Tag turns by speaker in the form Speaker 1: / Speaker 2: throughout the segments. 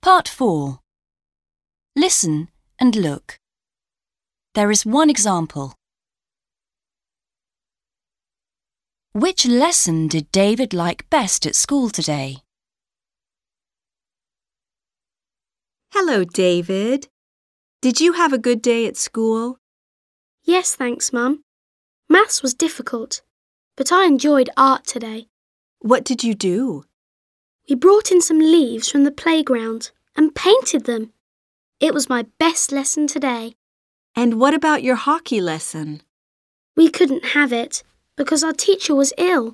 Speaker 1: Part 4. Listen and look. There is one example. Which lesson did David like best at school today?
Speaker 2: Hello, David. Did you have a good day at school?
Speaker 3: Yes, thanks, Mum. Maths was difficult, but I enjoyed art today.
Speaker 2: What did you do?
Speaker 3: We brought in some leaves from the playground and painted them. It was my best lesson today.
Speaker 2: And what about your hockey lesson?
Speaker 3: We couldn't have it because our teacher was ill.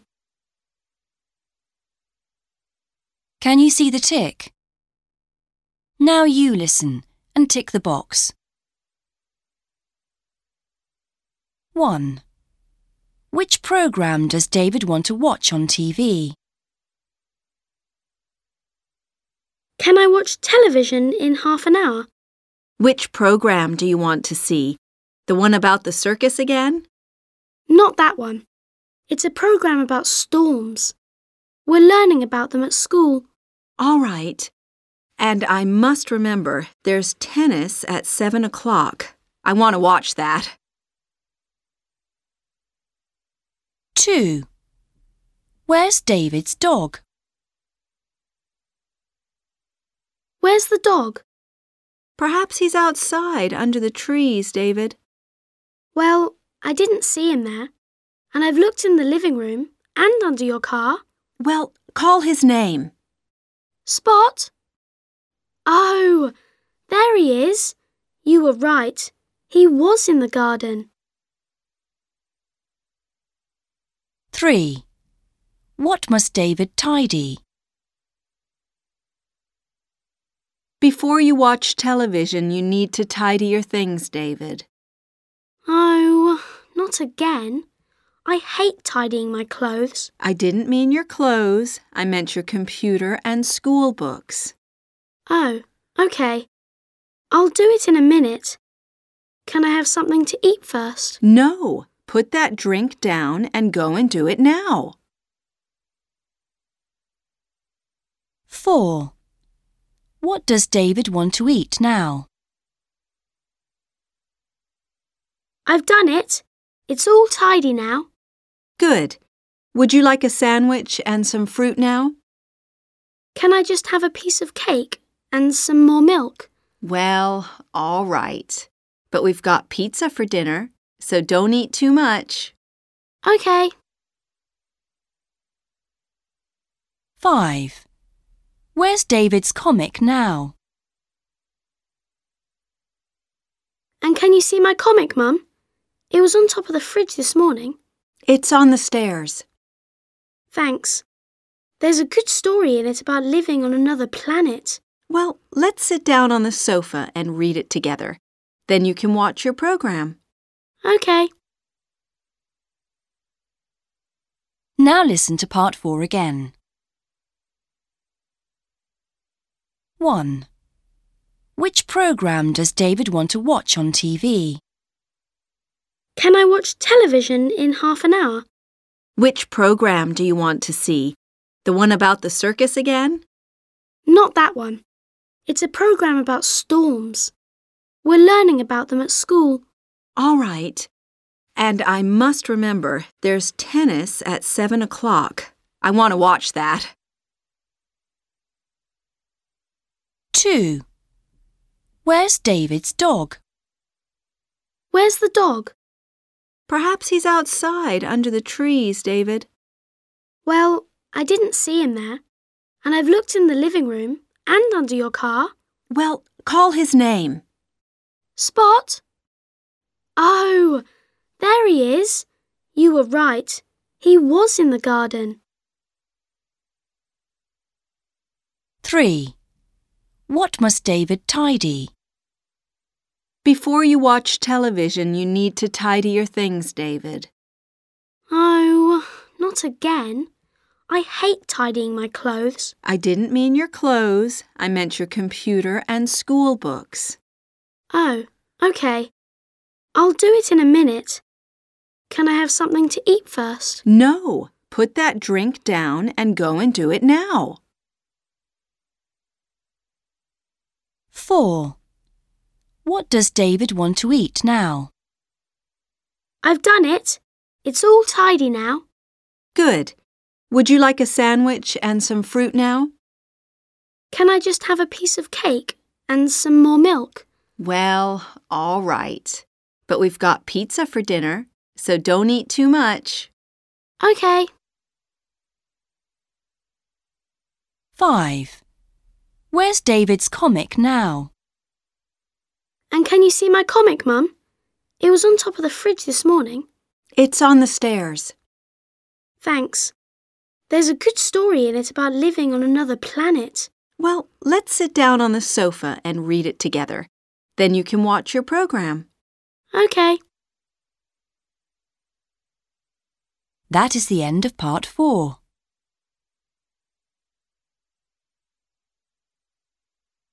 Speaker 1: Can you see the tick? Now you listen and tick the box. 1. Which program does David want to watch on TV?
Speaker 3: Can I watch television in half an hour?
Speaker 2: Which program do you want to see? The one about the circus again?
Speaker 3: Not that one. It's a program about storms. We're learning about them at school.
Speaker 2: All right. And I must remember there's tennis at 7 o'clock. I want to watch that.
Speaker 1: 2. Where's David's dog?
Speaker 3: Where's the dog?
Speaker 2: Perhaps he's outside under the trees, David.
Speaker 3: Well, I didn't see him there. And I've looked in the living room and under your car.
Speaker 2: Well, call his name.
Speaker 3: Spot? Oh, there he is. You were right. He was in the garden.
Speaker 1: 3. What must David tidy?
Speaker 2: Before you watch television, you need to tidy your things, David.
Speaker 3: Oh, not again. I hate tidying my clothes.
Speaker 2: I didn't mean your clothes. I meant your computer and school books.
Speaker 3: Oh, okay. I'll do it in a minute. Can I have something to eat first?
Speaker 2: No, put that drink down and go and do it now.
Speaker 1: 4. What does David want to eat now?
Speaker 3: I've done it. It's all tidy now.
Speaker 2: Good. Would you like a sandwich and some fruit now?
Speaker 3: Can I just have a piece of cake and some more milk?
Speaker 2: Well, all right. But we've got pizza for dinner, so don't eat too much.
Speaker 3: Okay.
Speaker 1: 5. Where's David's comic now?
Speaker 3: And can you see my comic, Mum? It was on top of the fridge this morning.
Speaker 2: It's on the stairs.
Speaker 3: Thanks. There's a good story in it about living on another planet.
Speaker 2: Well, let's sit down on the sofa and read it together. Then you can watch your program.
Speaker 3: Okay.
Speaker 1: Now listen to Part 4 again. 1. Which program does David want to watch on TV?
Speaker 3: Can I watch television in half an hour?
Speaker 2: Which program do you want to see? The one about the circus again?
Speaker 3: Not that one. It's a program about storms. We're learning about them at school.
Speaker 2: All right. And I must remember there's tennis at 7 o'clock. I want to watch that.
Speaker 1: 2. Where's David's dog?
Speaker 3: Where's the dog?
Speaker 2: Perhaps he's outside under the trees, David.
Speaker 3: Well, I didn't see him there. And I've looked in the living room and under your car.
Speaker 2: Well, call his name.
Speaker 3: Spot? Oh, there he is. You were right. He was in the garden.
Speaker 1: 3. What must David tidy?
Speaker 2: Before you watch television, you need to tidy your things, David.
Speaker 3: Oh, not again. I hate tidying my clothes.
Speaker 2: I didn't mean your clothes. I meant your computer and school books.
Speaker 3: Oh, okay. I'll do it in a minute. Can I have something to eat first?
Speaker 2: No, put that drink down and go and do it now.
Speaker 1: 4. What does David want to eat now?
Speaker 3: I've done it. It's all tidy now.
Speaker 2: Good. Would you like a sandwich and some fruit now?
Speaker 3: Can I just have a piece of cake and some more milk?
Speaker 2: Well, all right. But we've got pizza for dinner, so don't eat too much.
Speaker 3: Okay.
Speaker 1: 5. Where's David's comic now?
Speaker 3: And can you see my comic, Mum? It was on top of the fridge this morning.
Speaker 2: It's on the stairs.
Speaker 3: Thanks. There's a good story in it about living on another planet.
Speaker 2: Well, let's sit down on the sofa and read it together. Then you can watch your program.
Speaker 3: Okay.
Speaker 1: That is the end of part 4.